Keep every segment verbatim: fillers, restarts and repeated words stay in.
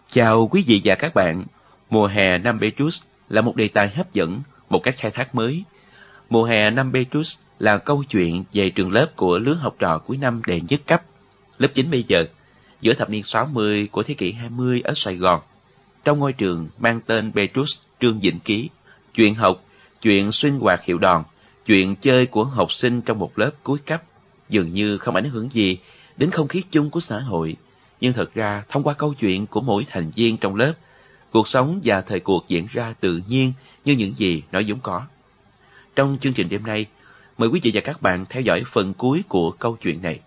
Chào quý vị và các bạn. Mùa hè năm Petrus là một đề tài hấp dẫn, một cách khai thác mới. Mùa hè năm Petrus là câu chuyện về trường lớp của lứa học trò cuối năm đệ nhất cấp, lớp chín bây giờ, giữa thập niên sáu mươi của thế kỷ hai mươi ở Sài Gòn, trong ngôi trường mang tên Petrus Trương Vĩnh Ký. Chuyện học, chuyện sinh hoạt hiệu đòn, chuyện chơi của học sinh trong một lớp cuối cấp dường như không ảnh hưởng gì đến không khí chung của xã hội. Nhưng thật ra, thông qua câu chuyện của mỗi thành viên trong lớp, cuộc sống và thời cuộc diễn ra tự nhiên như những gì nó vốn có. Trong chương trình đêm nay, mời quý vị và các bạn theo dõi phần cuối của câu chuyện này.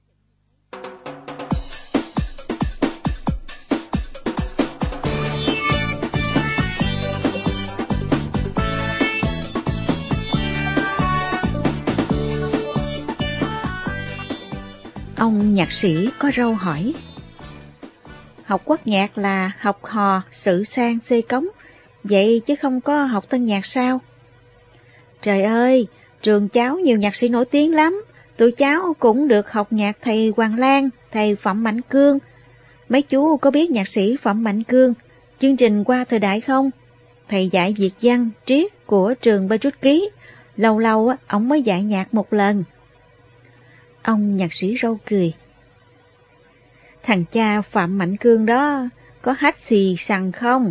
Ông nhạc sĩ có râu hỏi: học quốc nhạc là học hò, sự sang, xê cống, vậy chứ không có học tân nhạc sao? Trời ơi, trường cháu nhiều nhạc sĩ nổi tiếng lắm, tụi cháu cũng được học nhạc thầy Hoàng Lan, thầy Phạm Mạnh Cương. Mấy chú có biết nhạc sĩ Phạm Mạnh Cương, chương trình Qua Thời Đại không? Thầy dạy Việt văn, triết của trường Petrus Ký, lâu lâu ổng mới dạy nhạc một lần. Ông nhạc sĩ râu cười: thằng cha Phạm Mạnh Cương đó có hát xì xằng không?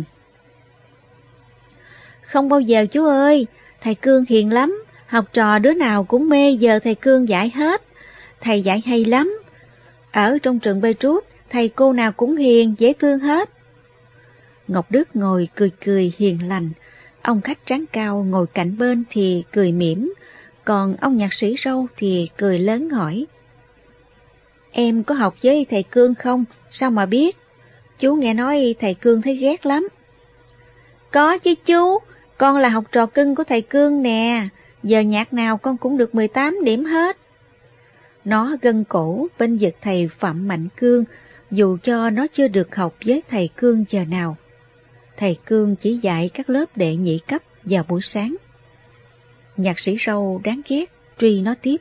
Không bao giờ chú ơi, thầy Cương hiền lắm, học trò đứa nào cũng mê giờ thầy Cương dạy hết. Thầy dạy hay lắm. Ở trong trường Petrus, thầy cô nào cũng hiền, dễ thương hết. Ngọc Đức ngồi cười cười hiền lành, ông khách trán cao ngồi cạnh bên thì cười mỉm, còn ông nhạc sĩ râu thì cười lớn hỏi: em có học với thầy Cương không? Sao mà biết? Chú nghe nói thầy Cương thấy ghét lắm. Có chứ chú, con là học trò cưng của thầy Cương nè, giờ nhạc nào con cũng được mười tám điểm hết. Nó gân cổ bên vực thầy Phạm Mạnh Cương, dù cho nó chưa được học với thầy Cương giờ nào. Thầy Cương chỉ dạy các lớp đệ nhị cấp vào buổi sáng. Nhạc sĩ râu đáng ghét truy nó tiếp: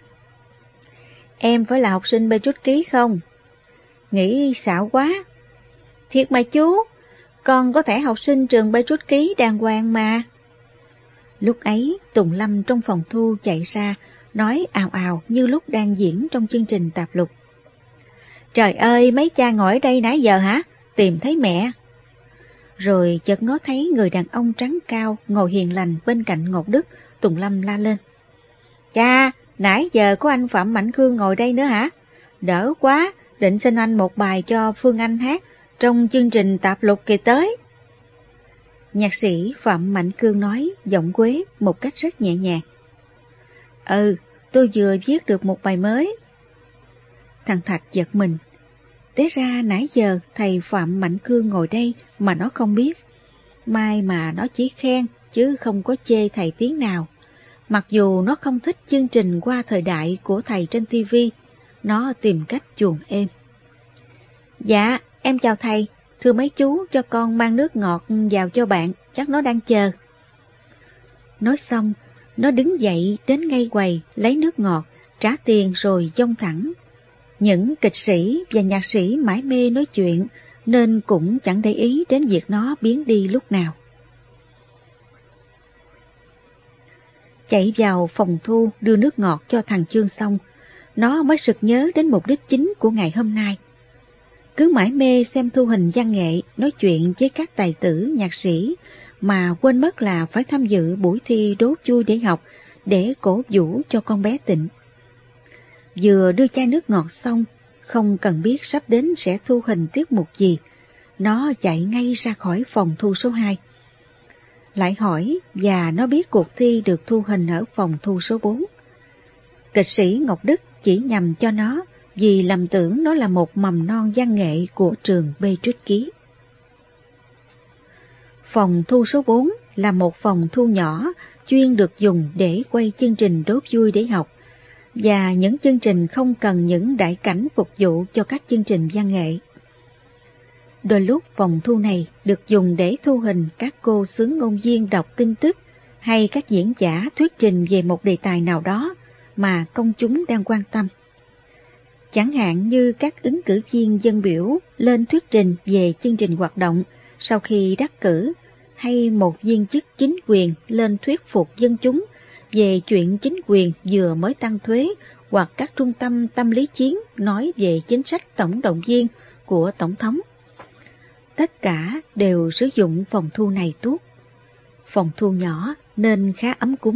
em phải là học sinh Petrus Ký không? Nghĩ xạo quá. Thiệt mà chú, con có thể học sinh trường Petrus Ký đàng hoàng mà. Lúc ấy, Tùng Lâm trong phòng thu chạy ra, nói ào ào như lúc đang diễn trong chương trình tạp lục: trời ơi, mấy cha ngồi ở đây nãy giờ hả? Tìm thấy mẹ. Rồi chợt ngó thấy người đàn ông trắng cao ngồi hiền lành bên cạnh Ngọc Đức. Tùng Lâm la lên: cha, nãy giờ có anh Phạm Mạnh Cương ngồi đây nữa hả? Đỡ quá, định xin anh một bài cho Phương Anh hát trong chương trình tạp lục kỳ tới. Nhạc sĩ Phạm Mạnh Cương nói giọng quế một cách rất nhẹ nhàng: ừ, tôi vừa viết được một bài mới. Thằng Thạch giật mình. Té ra nãy giờ thầy Phạm Mạnh Cương ngồi đây mà nó không biết. May mà nó chỉ khen chứ không có chê thầy tiếng nào. Mặc dù nó không thích chương trình Qua Thời Đại của thầy trên ti vi, nó tìm cách chuồn êm. Dạ, em chào thầy, thưa mấy chú cho con mang nước ngọt vào cho bạn, chắc nó đang chờ. Nói xong, nó đứng dậy đến ngay quầy lấy nước ngọt, trả tiền rồi dông thẳng. Những kịch sĩ và nhạc sĩ mải mê nói chuyện nên cũng chẳng để ý đến việc nó biến đi lúc nào. Chạy vào phòng thu đưa nước ngọt cho thằng Chương xong, nó mới sực nhớ đến mục đích chính của ngày hôm nay. Cứ mải mê xem thu hình văn nghệ, nói chuyện với các tài tử, nhạc sĩ, mà quên mất là phải tham dự buổi thi đố vui để học, để cổ vũ cho con bé Tịnh. Vừa đưa chai nước ngọt xong, không cần biết sắp đến sẽ thu hình tiết mục gì, nó chạy ngay ra khỏi phòng thu số hai. Lại hỏi và nó biết cuộc thi được thu hình ở phòng thu số bốn. Kịch sĩ Ngọc Đức chỉ nhầm cho nó vì lầm tưởng nó là một mầm non văn nghệ của trường Petrus Ký. Phòng thu số bốn là một phòng thu nhỏ chuyên được dùng để quay chương trình đố vui để học và những chương trình không cần những đại cảnh phục vụ cho các chương trình văn nghệ. Đôi lúc phòng thu này được dùng để thu hình các cô xướng ngôn viên đọc tin tức hay các diễn giả thuyết trình về một đề tài nào đó mà công chúng đang quan tâm. Chẳng hạn như các ứng cử viên dân biểu lên thuyết trình về chương trình hoạt động sau khi đắc cử, hay một viên chức chính quyền lên thuyết phục dân chúng về chuyện chính quyền vừa mới tăng thuế, hoặc các trung tâm tâm lý chiến nói về chính sách tổng động viên của Tổng thống. Tất cả đều sử dụng phòng thu này tuốt. Phòng thu nhỏ nên khá ấm cúng.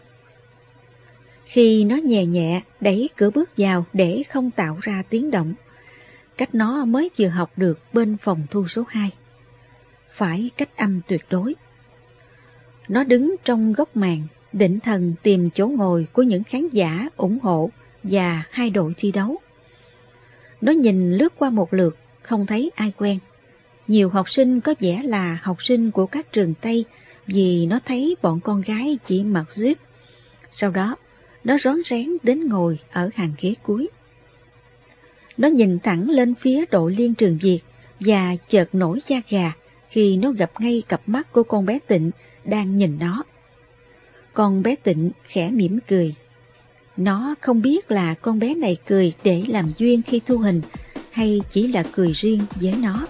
Khi nó nhẹ nhẹ đẩy cửa bước vào để không tạo ra tiếng động, cách nó mới vừa học được bên phòng thu số hai. Phải cách âm tuyệt đối. Nó đứng trong góc màn, định thần tìm chỗ ngồi của những khán giả ủng hộ và hai đội thi đấu. Nó nhìn lướt qua một lượt, không thấy ai quen. Nhiều học sinh có vẻ là học sinh của các trường Tây, vì nó thấy bọn con gái chỉ mặc jeep. Sau đó, nó rón rén đến ngồi ở hàng ghế cuối. Nó nhìn thẳng lên phía đội Liên Trường Việt và chợt nổi da gà khi nó gặp ngay cặp mắt của con bé Tịnh đang nhìn nó. Con bé Tịnh khẽ mỉm cười. Nó không biết là con bé này cười để làm duyên khi thu hình, hay chỉ là cười riêng với nó.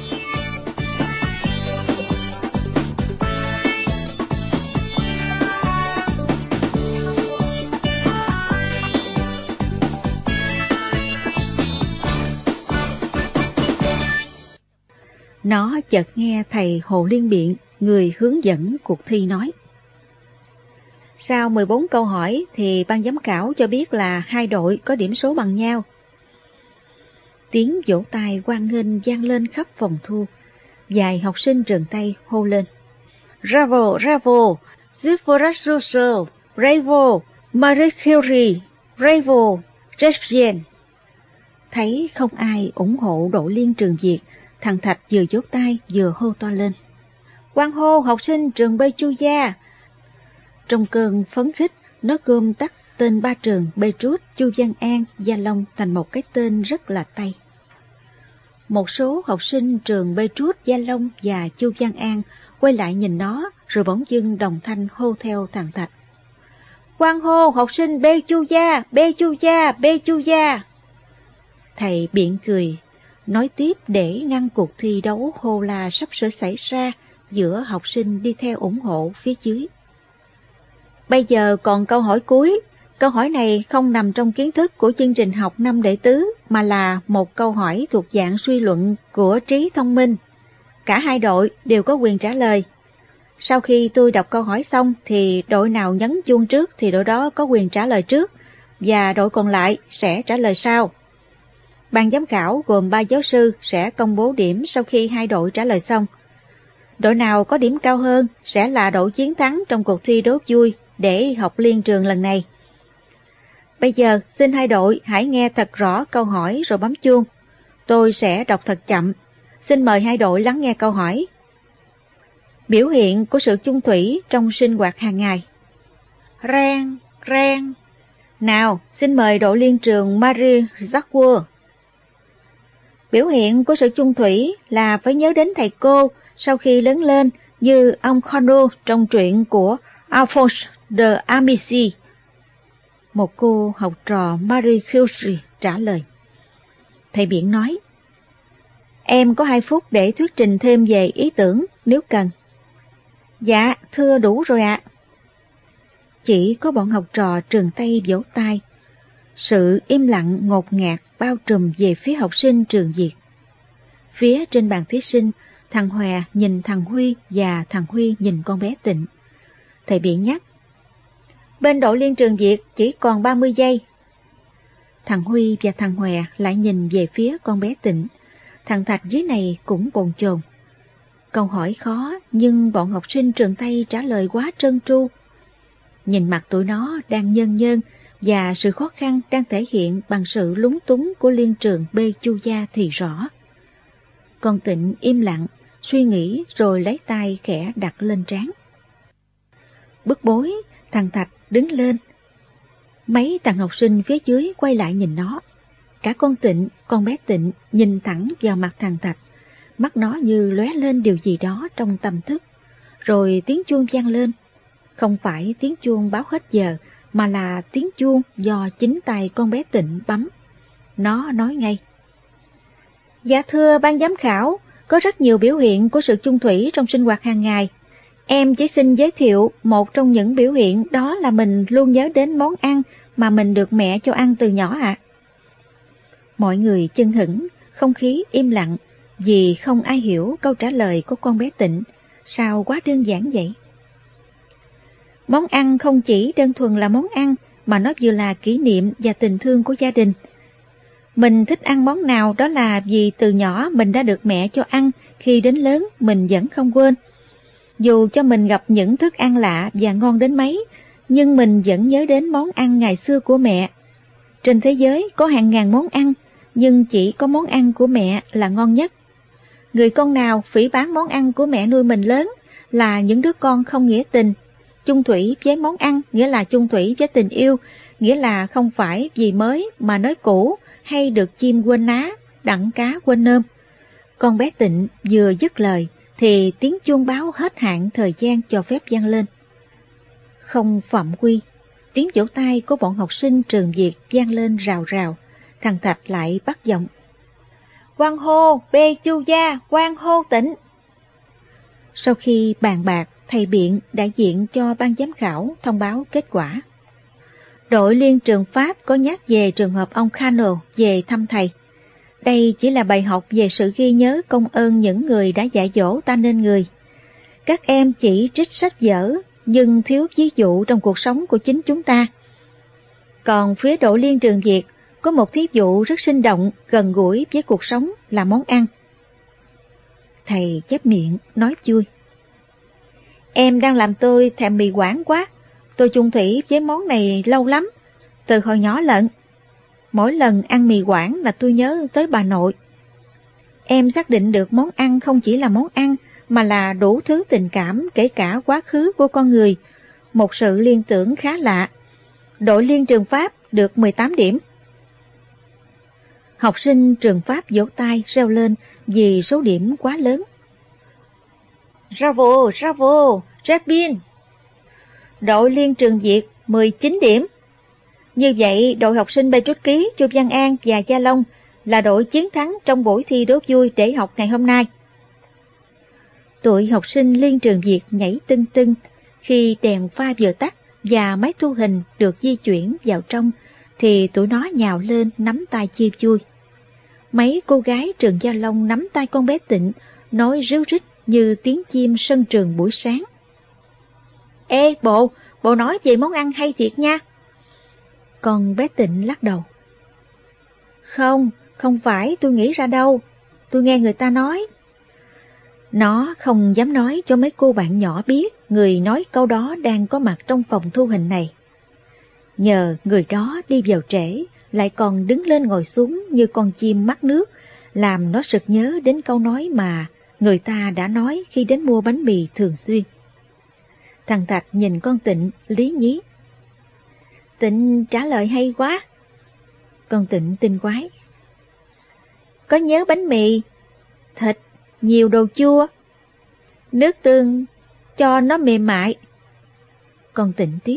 Nó chợt nghe thầy Hồ Liên Biện, người hướng dẫn cuộc thi nói: sau mười bốn câu hỏi thì ban giám khảo cho biết là hai đội có điểm số bằng nhau. Tiếng vỗ tay hoan nghênh vang lên khắp phòng thu. Vài học sinh trường Tây hô lên: Bravo, bravo, Zufforasroso, bravo, Marie Curie, bravo, Jespien. Thấy không ai ủng hộ đội Liên Trường Việt, thằng Thạch vừa vỗ tay vừa hô to lên: hoan hô học sinh trường Bê Chu Gia. Trong cơn phấn khích, nó gom tắt tên ba trường Beirut, Chu Văn An, Gia Long thành một cái tên rất là Tây. Một số học sinh trường Beirut, Gia Long và Chu Văn An quay lại nhìn nó, rồi bỗng dưng đồng thanh hô theo thằng Thạch: hoan hô học sinh Bê Chu Gia, Bê Chu Gia, Bê Chu Gia. Thầy Biện cười, nói tiếp để ngăn cuộc thi đấu hô la sắp sửa xảy ra giữa học sinh đi theo ủng hộ phía dưới. Bây giờ còn câu hỏi cuối. Câu hỏi này không nằm trong kiến thức của chương trình học năm đệ tứ, mà là một câu hỏi thuộc dạng suy luận của trí thông minh. Cả hai đội đều có quyền trả lời. Sau khi tôi đọc câu hỏi xong thì đội nào nhấn chuông trước thì đội đó có quyền trả lời trước, và đội còn lại sẽ trả lời sau. Ban giám khảo gồm ba giáo sư sẽ công bố điểm sau khi hai đội trả lời xong. Đội nào có điểm cao hơn sẽ là đội chiến thắng trong cuộc thi đố vui để học liên trường lần này. Bây giờ xin hai đội hãy nghe thật rõ câu hỏi rồi bấm chuông. Tôi sẽ đọc thật chậm. Xin mời hai đội lắng nghe câu hỏi. Biểu hiện của sự chung thủy trong sinh hoạt hàng ngày. Rang, rang. Nào, xin mời đội liên trường Marie Jacques. Biểu hiện của sự chung thủy là phải nhớ đến thầy cô sau khi lớn lên, như ông Corneau trong truyện của Alphonse de Amici. Một cô học trò Marie Curie trả lời. Thầy Biện nói: em có hai phút để thuyết trình thêm về ý tưởng nếu cần. Dạ, thưa đủ rồi ạ. Chỉ có bọn học trò trường Tây vỗ tay. Sự im lặng ngột ngạt bao trùm về phía học sinh trường Việt. Phía trên bàn thí sinh, thằng Hòe nhìn thằng Huy và thằng Huy nhìn con bé Tịnh. Thầy Biện nhắc: bên đội Liên Trường Việt chỉ còn ba mươi giây. Thằng Huy và thằng Hòe lại nhìn về phía con bé Tịnh. Thằng Thạch dưới này cũng bồn chồn. Câu hỏi khó, nhưng bọn học sinh trường Tây trả lời quá trơn tru. Nhìn mặt tụi nó đang nhơn nhơn, và sự khó khăn đang thể hiện bằng sự lúng túng của liên trường Bê Chu Gia thì rõ. Con Tịnh im lặng, suy nghĩ rồi lấy tay khẽ đặt lên trán. Bức bối, thằng Thạch đứng lên. Mấy thằng học sinh phía dưới quay lại nhìn nó. Cả con Tịnh, con bé Tịnh nhìn thẳng vào mặt thằng Thạch. Mắt nó như lóe lên điều gì đó trong tâm thức. Rồi tiếng chuông vang lên. Không phải tiếng chuông báo hết giờ, mà là tiếng chuông do chính tay con bé Tịnh bấm. nó nói ngay. Dạ thưa ban giám khảo, có rất nhiều biểu hiện của sự chung thủy trong sinh hoạt hàng ngày. Em chỉ xin giới thiệu một trong những biểu hiện, đó là mình luôn nhớ đến món ăn mà mình được mẹ cho ăn từ nhỏ ạ. À. Mọi người chưng hửng, không khí im lặng, vì không ai hiểu câu trả lời của con bé Tịnh. Sao quá đơn giản vậy? Món ăn không chỉ đơn thuần là món ăn, mà nó vừa là kỷ niệm và tình thương của gia đình. Mình thích ăn món nào đó là vì từ nhỏ mình đã được mẹ cho ăn, khi đến lớn mình vẫn không quên. Dù cho mình gặp những thức ăn lạ và ngon đến mấy, nhưng mình vẫn nhớ đến món ăn ngày xưa của mẹ. Trên thế giới có hàng ngàn món ăn, nhưng chỉ có món ăn của mẹ là ngon nhất. Người con nào phỉ báng món ăn của mẹ nuôi mình lớn là những đứa con không nghĩa tình. Chung thủy với món ăn nghĩa là chung thủy với tình yêu, nghĩa là không phải vì mới mà nói cũ, hay được chim quên ná, đặng cá quên nơm. Con bé Tịnh vừa dứt lời thì tiếng chuông báo hết hạn thời gian cho phép vang lên. Không phạm quy, tiếng vỗ tay của bọn học sinh trường Việt vang lên rào rào. Thằng Thạch lại bắt giọng. Quang hô bê chu gia, quang hô Tịnh. Sau khi bàn bạc, thầy biện đại diện cho ban giám khảo thông báo kết quả. Đội liên trường Pháp có nhắc về trường hợp ông Cano về thăm thầy. Đây chỉ là bài học về sự ghi nhớ công ơn những người đã dạy dỗ ta nên người. Các em chỉ trích sách vở, nhưng thiếu ví dụ trong cuộc sống của chính chúng ta. Còn phía đội liên trường Việt có một thí dụ rất sinh động, gần gũi với cuộc sống là món ăn. Thầy chép miệng, nói vui. Em đang làm tôi thèm mì Quảng quá. Tôi chung thủy với món này lâu lắm, từ hồi nhỏ lận. Mỗi lần ăn mì Quảng là tôi nhớ tới bà nội. Em xác định được món ăn không chỉ là món ăn, mà là đủ thứ tình cảm, kể cả quá khứ của con người. Một sự liên tưởng khá lạ. Đội liên trường Pháp được mười tám điểm. Học sinh trường Pháp vỗ tay reo lên vì số điểm quá lớn. Bravo, bravo, rất bien. Đội liên trường Việt mười chín điểm. Như vậy, đội học sinh Petrus Ký, Chu Văn An và Gia Long là đội chiến thắng trong buổi thi đố vui để học ngày hôm nay. Tụi học sinh liên trường Việt nhảy tưng tưng khi đèn pha vừa tắt và máy thu hình được di chuyển vào trong, thì tụi nó nhào lên nắm tay chia vui. Mấy cô gái trường Gia Long nắm tay con bé Tịnh, nói ríu rít như tiếng chim sân trường buổi sáng. Ê bộ, bộ nói về món ăn hay thiệt nha. Con bé Tịnh lắc đầu. Không, không phải tôi nghĩ ra đâu, tôi nghe người ta nói. Nó không dám nói cho mấy cô bạn nhỏ biết người nói câu đó đang có mặt trong phòng thu hình này. Nhờ người đó đi vào trễ, lại còn đứng lên ngồi xuống như con chim mắc nước, làm nó sực nhớ đến câu nói mà người ta đã nói khi đến mua bánh mì thường xuyên. Thằng Thạch nhìn con Tịnh lý nhí. Tịnh trả lời hay quá. Con Tịnh tinh quái. Có nhớ bánh mì, thịt, nhiều đồ chua, nước tương cho nó mềm mại. Con Tịnh tiếp.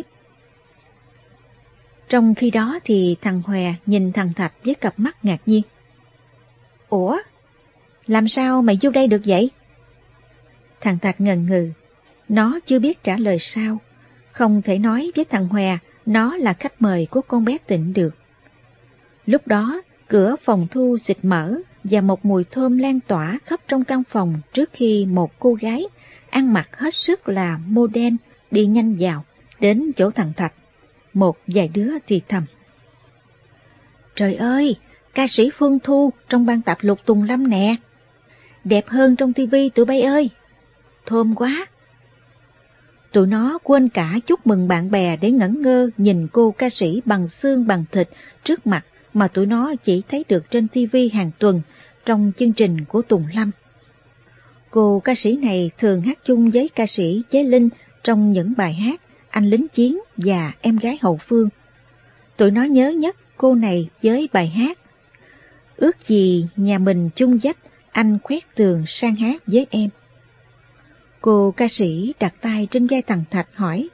Trong khi đó thì thằng Hòe nhìn thằng Thạch với cặp mắt ngạc nhiên. Ủa? Làm sao mày vô đây được vậy? Thằng Thạch ngần ngừ. Nó chưa biết trả lời sao. Không thể nói với thằng Hòe nó là khách mời của con bé Tịnh được. Lúc đó, cửa phòng thu xịt mở và một mùi thơm lan tỏa khắp trong căn phòng trước khi một cô gái ăn mặc hết sức là modern đi nhanh vào, đến chỗ thằng Thạch. Một vài đứa thì thầm. Trời ơi, ca sĩ Phương Thu trong ban tạp lục Tùng Lâm nè. Đẹp hơn trong tivi tụi bay ơi. Thơm quá. Tụi nó quên cả chúc mừng bạn bè để ngẩn ngơ nhìn cô ca sĩ bằng xương bằng thịt trước mặt mà tụi nó chỉ thấy được trên tivi hàng tuần trong chương trình của Tùng Lâm. Cô ca sĩ này thường hát chung với ca sĩ Chế Linh trong những bài hát Anh Lính Chiến và Em Gái Hậu Phương. Tụi nó nhớ nhất cô này với bài hát Ước gì nhà mình chung dách, anh khoét tường sang hát với em. Cô ca sĩ đặt tay trên vai thằng Thạch hỏi.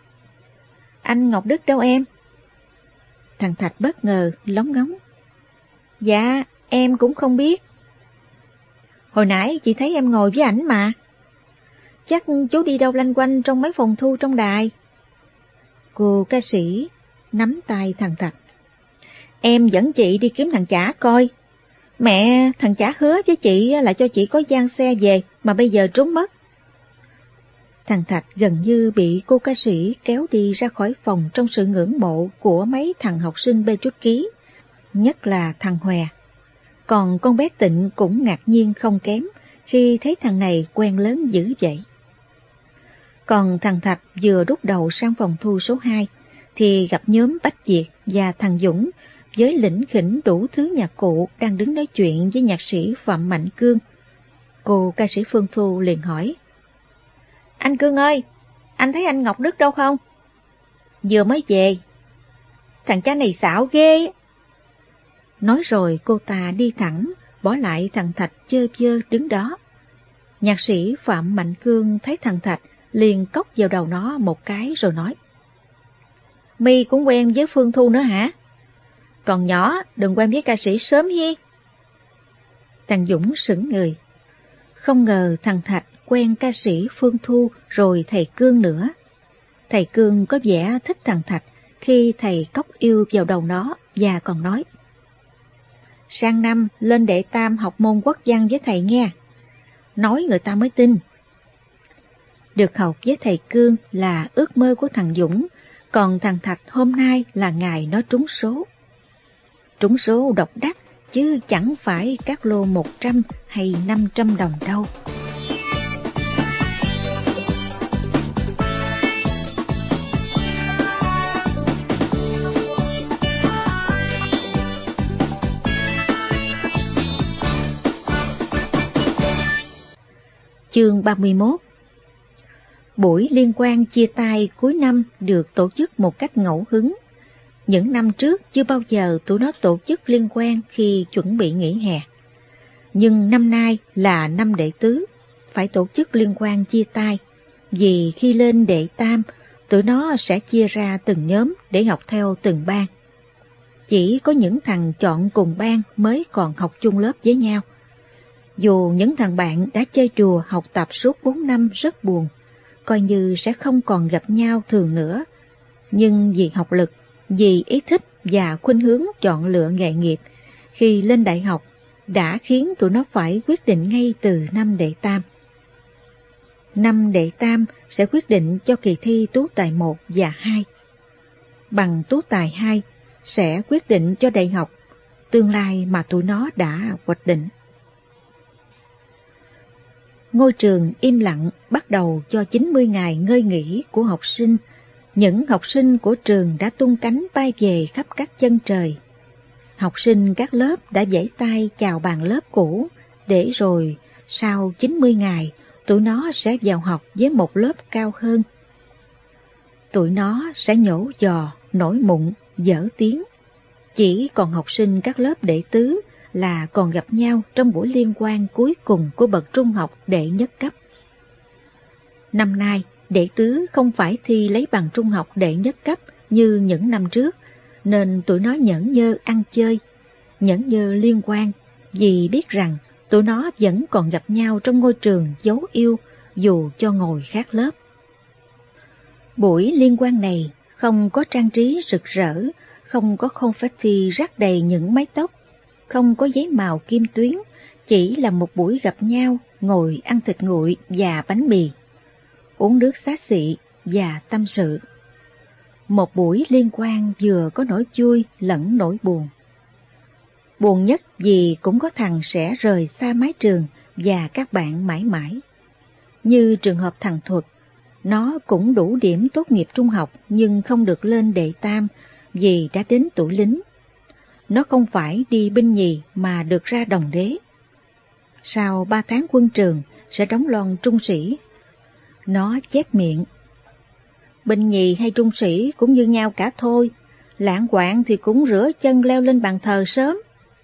Anh Ngọc Đức đâu em? Thằng Thạch bất ngờ lóng ngóng. Dạ, em cũng không biết. Hồi nãy chị thấy em ngồi với ảnh mà. Chắc chú đi đâu lanh quanh trong mấy phòng thu trong đài. Cô ca sĩ nắm tay thằng Thạch. Em dẫn chị đi kiếm thằng Chả coi. Mẹ, thằng Chả hứa với chị là cho chị có gian xe về mà bây giờ trốn mất. Thằng Thạch gần như bị cô ca sĩ kéo đi ra khỏi phòng trong sự ngưỡng mộ của mấy thằng học sinh bê trút ký, nhất là thằng Hòe. Còn con bé Tịnh cũng ngạc nhiên không kém khi thấy thằng này quen lớn dữ vậy. Còn thằng Thạch vừa đút đầu sang phòng thu số hai thì gặp nhóm Bách Việt và thằng Dũng với lỉnh khỉnh đủ thứ nhạc cụ đang đứng nói chuyện với nhạc sĩ Phạm Mạnh Cương. Cô ca sĩ Phương Thu liền hỏi: Anh Cương ơi, anh thấy anh Ngọc Đức đâu không? Vừa mới về. Thằng cha này xạo ghê. Nói rồi cô ta đi thẳng, bỏ lại thằng Thạch chơ chơ đứng đó. Nhạc sĩ Phạm Mạnh Cương thấy thằng Thạch liền cốc vào đầu nó một cái rồi nói: Mi cũng quen với Phương Thu nữa hả? Còn nhỏ đừng quen với ca sĩ sớm hi. Thằng Dũng sững người. Không ngờ thằng Thạch quen ca sĩ Phương Thu rồi thầy Cương nữa. Thầy Cương có vẻ thích thằng Thạch khi thầy cốc yêu vào đầu nó và còn nói: Sang năm lên đệ tam học môn quốc văn với thầy nghe. Nói người ta mới tin. Được học với thầy Cương là ước mơ của thằng Dũng, còn thằng Thạch hôm nay là ngày nó trúng số. Trúng số độc đắc chứ chẳng phải các lô một trăm hay năm trăm đồng đâu. Chương ba mươi mốt. Buổi liên hoan chia tay cuối năm được tổ chức một cách ngẫu hứng. Những năm trước chưa bao giờ tụi nó tổ chức liên hoan khi chuẩn bị nghỉ hè. Nhưng năm nay là năm đệ tứ, phải tổ chức liên hoan chia tay, vì khi lên đệ tam, tụi nó sẽ chia ra từng nhóm để học theo từng ban. Chỉ có những thằng chọn cùng ban mới còn học chung lớp với nhau. Dù những thằng bạn đã chơi đùa học tập suốt bốn năm rất buồn, coi như sẽ không còn gặp nhau thường nữa. Nhưng vì học lực, vì ý thích và khuynh hướng chọn lựa nghề nghiệp, khi lên đại học đã khiến tụi nó phải quyết định ngay từ năm đệ tam. Năm đệ tam sẽ quyết định cho kỳ thi tú tài một và hai. Bằng tú tài hai sẽ quyết định cho đại học, tương lai mà tụi nó đã hoạch định. Ngôi trường im lặng bắt đầu cho chín mươi ngày ngơi nghỉ của học sinh. Những học sinh của trường đã tung cánh bay về khắp các chân trời. Học sinh các lớp đã vẫy tay chào bàn lớp cũ, để rồi sau chín mươi ngày, tụi nó sẽ vào học với một lớp cao hơn. Tụi nó sẽ nhổ giò, nổi mụn, dở tiếng. Chỉ còn học sinh các lớp đệ tứ là còn gặp nhau trong buổi liên hoan cuối cùng của bậc trung học đệ nhất cấp. Năm nay, đệ tứ không phải thi lấy bằng trung học đệ nhất cấp như những năm trước, nên tụi nó nhởn nhơ ăn chơi, nhởn nhơ liên hoan, vì biết rằng tụi nó vẫn còn gặp nhau trong ngôi trường dấu yêu dù cho ngồi khác lớp. Buổi liên hoan này không có trang trí rực rỡ, không có confetti rắc đầy những mái tóc, không có giấy màu kim tuyến, chỉ là một buổi gặp nhau, ngồi ăn thịt nguội và bánh mì, uống nước xá xị và tâm sự. Một buổi liên hoan vừa có nỗi vui lẫn nỗi buồn. Buồn nhất vì cũng có thằng sẽ rời xa mái trường và các bạn mãi mãi. Như trường hợp thằng Thuật, nó cũng đủ điểm tốt nghiệp trung học nhưng không được lên đệ tam vì đã đến tuổi lính. Nó không phải đi binh nhì mà được ra đồng đế. Sau ba tháng quân trường sẽ đóng lon trung sĩ. Nó chép miệng: binh nhì hay trung sĩ cũng như nhau cả thôi, lạng quạng thì cũng rửa chân leo lên bàn thờ sớm.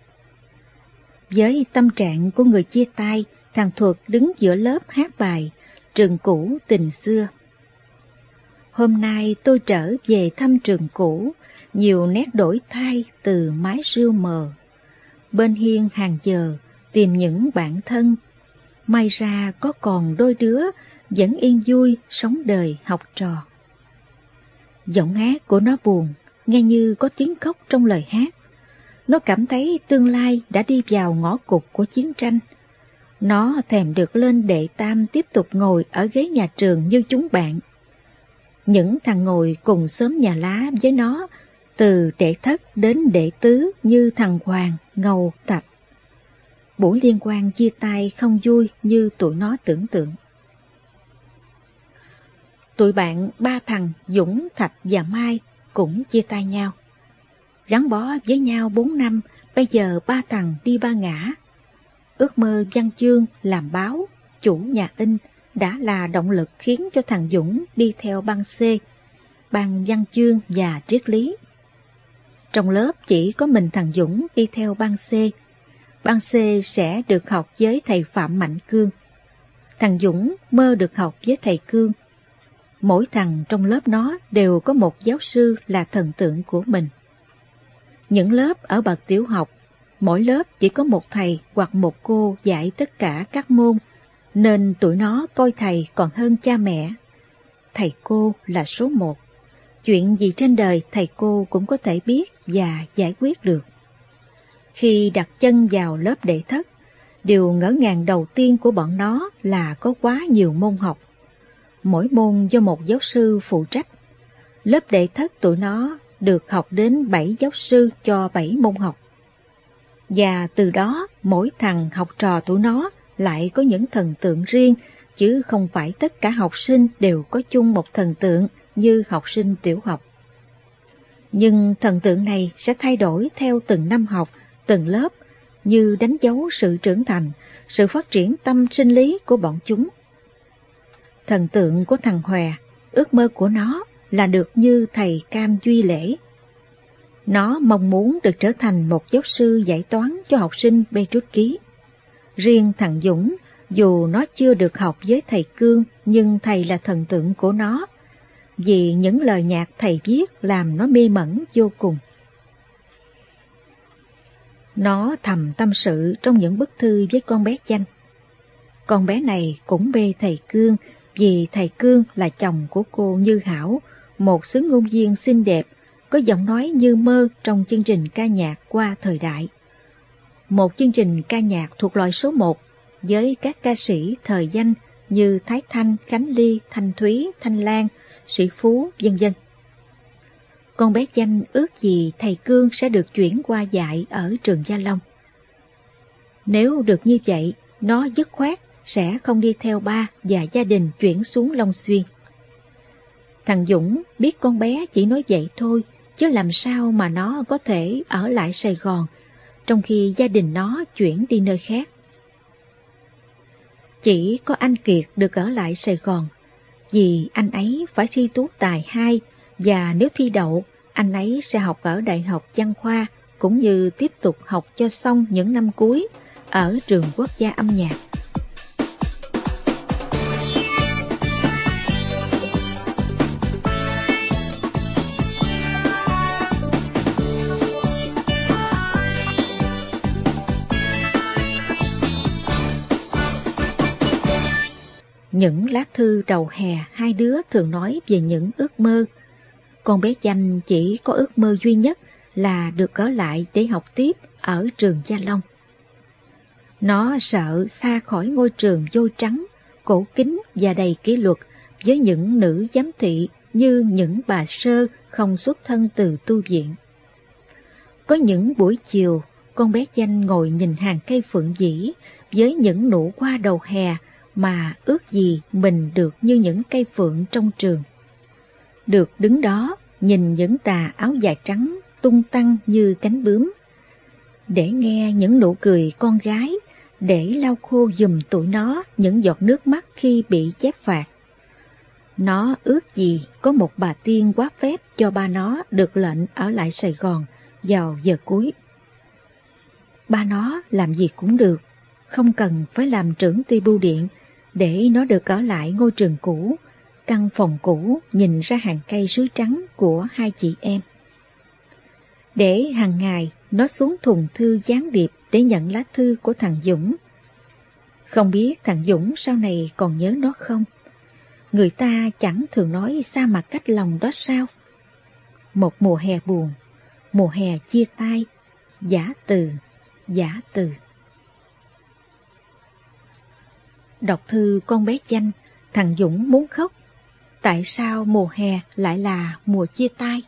Với tâm trạng của người chia tay, thằng Thuật đứng giữa lớp hát bài Trường cũ tình xưa. Hôm nay tôi trở về thăm trường cũ, nhiều nét đổi thay từ mái rêu mờ. bên hiên hàng giờ tìm những bạn thân. May ra có còn đôi đứa vẫn yên vui sống đời học trò. Giọng hát của nó buồn, nghe như có tiếng khóc trong lời hát. Nó cảm thấy tương lai đã đi vào ngõ cụt của chiến tranh. Nó thèm được lên đệ tam tiếp tục ngồi ở ghế nhà trường như chúng bạn. Những thằng ngồi cùng xóm nhà lá với nó, từ đệ thất đến đệ tứ như thằng Hoàng, Ngầu, Thạch. Buổi liên hoan chia tay không vui như tụi nó tưởng tượng. Tụi bạn ba thằng Dũng, Thạch và Mai cũng chia tay nhau. Gắn bó với nhau bốn năm, bây giờ ba thằng đi ba ngả. Ước mơ văn chương, làm báo, chủ nhà in đã là động lực khiến cho thằng Dũng đi theo ban C, ban văn chương và triết lý. Trong lớp chỉ có mình thằng Dũng đi theo ban C. Ban C sẽ được học với thầy Phạm Mạnh Cương. Thằng Dũng mơ được học với thầy Cương. Mỗi thằng trong lớp nó đều có một giáo sư là thần tượng của mình. Những lớp ở bậc tiểu học, mỗi lớp chỉ có một thầy hoặc một cô dạy tất cả các môn, nên tụi nó coi thầy còn hơn cha mẹ. Thầy cô là số một. Chuyện gì trên đời thầy cô cũng có thể biết và giải quyết được. Khi đặt chân vào lớp đệ thất, điều ngỡ ngàng đầu tiên của bọn nó là có quá nhiều môn học. Mỗi môn do một giáo sư phụ trách. Lớp đệ thất tụi nó được học đến bảy giáo sư cho bảy môn học. Và từ đó mỗi thằng học trò tụi nó lại có những thần tượng riêng, chứ không phải tất cả học sinh đều có chung một thần tượng như học sinh tiểu học. Nhưng thần tượng này sẽ thay đổi theo từng năm học, từng lớp, như đánh dấu sự trưởng thành, sự phát triển tâm sinh lý của bọn chúng. Thần tượng của thằng Hòe, ước mơ của nó là được như thầy Cam Duy Lễ. Nó mong muốn được trở thành một giáo sư dạy toán cho học sinh bê trút ký. Riêng thằng Dũng, dù nó chưa được học với thầy Cương, nhưng thầy là thần tượng của nó, vì những lời nhạc thầy viết làm nó mê mẩn vô cùng. Nó thầm tâm sự trong những bức thư với con bé Chanh. Con bé này cũng bê thầy Cương, vì thầy Cương là chồng của cô Như Hảo, một xứ ngôn viên xinh đẹp, có giọng nói như mơ trong chương trình ca nhạc qua thời đại. Một chương trình ca nhạc thuộc loại số một, với các ca sĩ thời danh như Thái Thanh, Khánh Ly, Thanh Thúy, Thanh Lan, Sĩ Phú, vân vân. Con bé Chanh ước gì thầy Cương sẽ được chuyển qua dạy ở trường Gia Long. Nếu được như vậy, nó dứt khoát sẽ không đi theo ba và gia đình chuyển xuống Long Xuyên. Thằng Dũng biết con bé chỉ nói vậy thôi, chứ làm sao mà nó có thể ở lại Sài Gòn, trong khi gia đình nó chuyển đi nơi khác. Chỉ có anh Kiệt được ở lại Sài Gòn, vì anh ấy phải thi tú tài hai, và nếu thi đậu, anh ấy sẽ học ở Đại học Văn Khoa, cũng như tiếp tục học cho xong những năm cuối ở trường quốc gia âm nhạc. Những lá thư đầu hè, hai đứa thường nói về những ước mơ. Con bé Chanh chỉ có ước mơ duy nhất là được ở lại để học tiếp ở trường Gia Long. Nó sợ xa khỏi ngôi trường vôi trắng, cổ kính và đầy kỷ luật, với những nữ giám thị như những bà sơ không xuất thân từ tu viện. Có những buổi chiều, con bé Chanh ngồi nhìn hàng cây phượng vĩ với những nụ hoa đầu hè, mà ước gì mình được như những cây phượng trong trường. Được đứng đó, nhìn những tà áo dài trắng tung tăng như cánh bướm. Để nghe những nụ cười con gái, để lau khô giùm tụi nó những giọt nước mắt khi bị chép phạt. Nó ước gì có một bà tiên quá phép cho ba nó được lệnh ở lại Sài Gòn vào giờ cuối. Ba nó làm gì cũng được, không cần phải làm trưởng ty bưu điện, để nó được ở lại ngôi trường cũ, căn phòng cũ nhìn ra hàng cây sứ trắng của hai chị em. Để hàng ngày nó xuống thùng thư gián điệp để nhận lá thư của thằng Dũng. Không biết thằng Dũng sau này còn nhớ nó không? Người ta chẳng thường nói xa mặt cách lòng đó sao? Một mùa hè buồn, mùa hè chia tay, giả từ, giả từ. Đọc thư con bé Chanh, thằng Dũng muốn khóc. Tại sao mùa hè lại là mùa chia tay?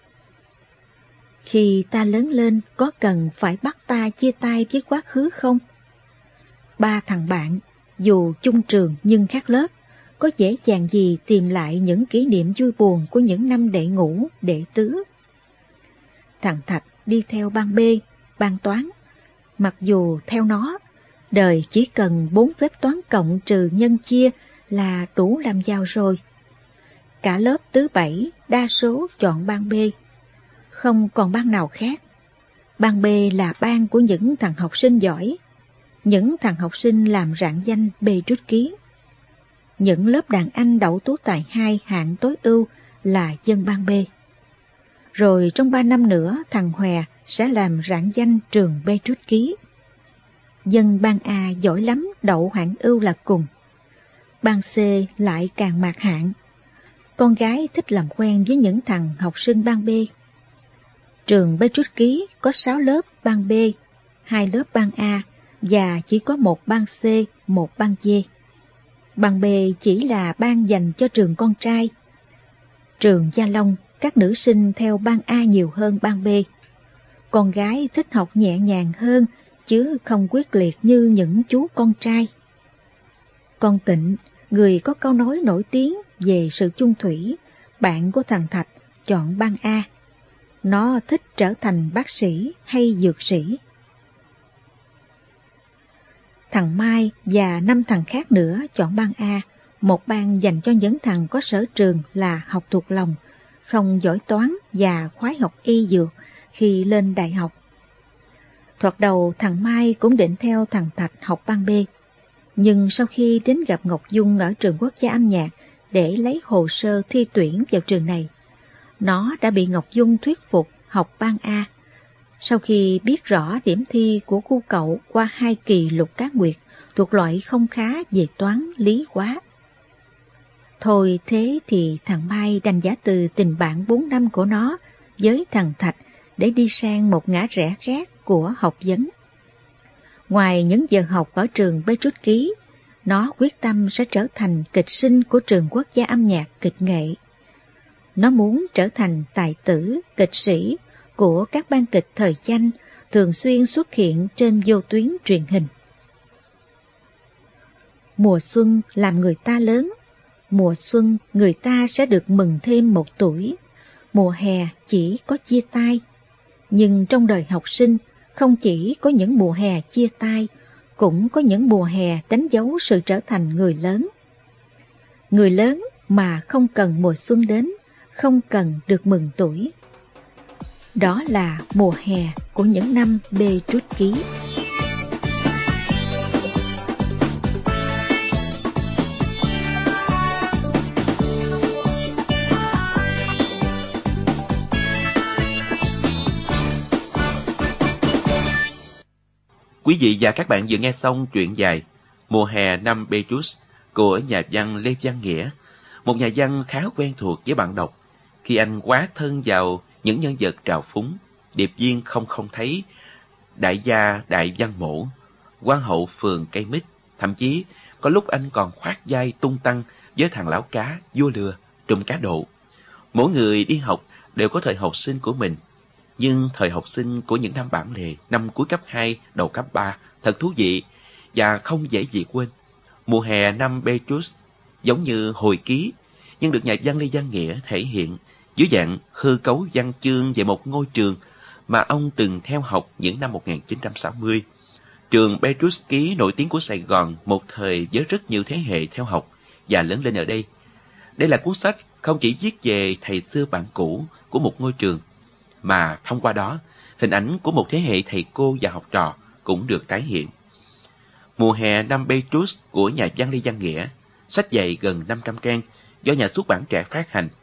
Khi ta lớn lên, có cần phải bắt ta chia tay với quá khứ không? Ba thằng bạn, dù chung trường nhưng khác lớp, có dễ dàng gì tìm lại những kỷ niệm vui buồn của những năm đệ ngũ, đệ tứ. Thằng Thạch đi theo ban B, ban toán. Mặc dù theo nó, đời chỉ cần bốn phép toán cộng trừ nhân chia là đủ làm giàu rồi. Cả lớp tứ bảy đa số chọn ban B, không còn ban nào khác. Ban B là ban của những thằng học sinh giỏi, những thằng học sinh làm rạng danh B rút ký. Những lớp đàn anh đậu tú tài hai hạng tối ưu là dân ban B. Rồi trong ba năm nữa thằng Hòe sẽ làm rạng danh trường B rút ký. Dân ban A giỏi lắm đậu hạng ưu là cùng. Ban C lại càng mạt hạng. Con gái thích làm quen với những thằng học sinh ban B. Trường B rút ký có sáu lớp ban B, hai lớp ban A và chỉ có một ban C, một ban D. Ban B chỉ là ban dành cho trường con trai. Trường Gia Long, các nữ sinh theo ban A nhiều hơn ban B. Con gái thích học nhẹ nhàng hơn, chứ không quyết liệt như những chú con trai. Con Tịnh, người có câu nói nổi tiếng về sự chung thủy, bạn của thằng Thạch, chọn ban A. Nó thích trở thành bác sĩ hay dược sĩ. Thằng Mai và năm thằng khác nữa chọn ban A, một ban dành cho những thằng có sở trường là học thuộc lòng, không giỏi toán và khoái học y dược khi lên đại học. Thoạt đầu thằng Mai cũng định theo thằng Thạch học ban B, nhưng sau khi đến gặp Ngọc Dung ở trường Quốc gia âm nhạc để lấy hồ sơ thi tuyển vào trường này, nó đã bị Ngọc Dung thuyết phục học ban A. Sau khi biết rõ điểm thi của cô cậu qua hai kỳ Lục Cá Nguyệt thuộc loại không khá về toán, lý, hóa. Thôi thế thì thằng Mai đành giả từ tình bạn bốn năm của nó với thằng Thạch để đi sang một ngã rẽ khác của học vấn. Ngoài những giờ học ở trường B rút ký, nó quyết tâm sẽ trở thành kịch sinh của trường Quốc gia âm nhạc kịch nghệ. Nó muốn trở thành tài tử, kịch sĩ của các ban kịch thời danh thường xuyên xuất hiện trên vô tuyến truyền hình. Mùa xuân làm người ta lớn, mùa xuân người ta sẽ được mừng thêm một tuổi, mùa hè chỉ có chia tay. Nhưng trong đời học sinh, không chỉ có những mùa hè chia tay, cũng có những mùa hè đánh dấu sự trở thành người lớn. Người lớn mà không cần mùa xuân đến, không cần được mừng tuổi. Đó là mùa hè của những năm B rút ký. Quý vị và các bạn vừa nghe xong truyện dài Mùa hè năm B rút của nhà văn Lê Văn Nghĩa, một nhà văn khá quen thuộc với bạn đọc khi anh quá thân vào những nhân vật trào phúng, điệp viên không không thấy, đại gia Đại Văn Mổ, quan hậu phường Cây Mít, thậm chí có lúc anh còn khoác vai tung tăng với thằng lão cá, vua lừa, trùm cá độ. Mỗi người đi học đều có thời học sinh của mình, nhưng thời học sinh của những năm bản lề, năm cuối cấp hai, đầu cấp ba thật thú vị và không dễ gì quên. Mùa hè năm B rút giống như hồi ký, nhưng được nhà văn Lê Văn Nghĩa thể hiện dưới dạng hư cấu văn chương về một ngôi trường mà ông từng theo học những năm một nghìn chín trăm sáu mươi. Trường B rút ký nổi tiếng của Sài Gòn một thời với rất nhiều thế hệ theo học và lớn lên ở đây. Đây là cuốn sách không chỉ viết về thầy xưa bạn cũ của một ngôi trường, mà thông qua đó, hình ảnh của một thế hệ thầy cô và học trò cũng được tái hiện. Mùa hè năm B rút của nhà văn Lê Văn Nghĩa, sách dày gần năm trăm trang do nhà xuất bản Trẻ phát hành,